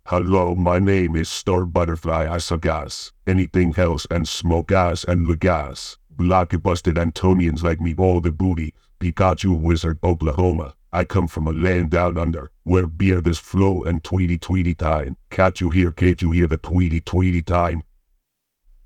Hello, my name is Star Butterfly Isagas. Anything else and smoke gas and the gas. Blocky busted Antonians like me all the booty. Pikachu Wizard Oklahoma. I come from a land down under, where beer does flow and tweety time. Catch you here the tweety time.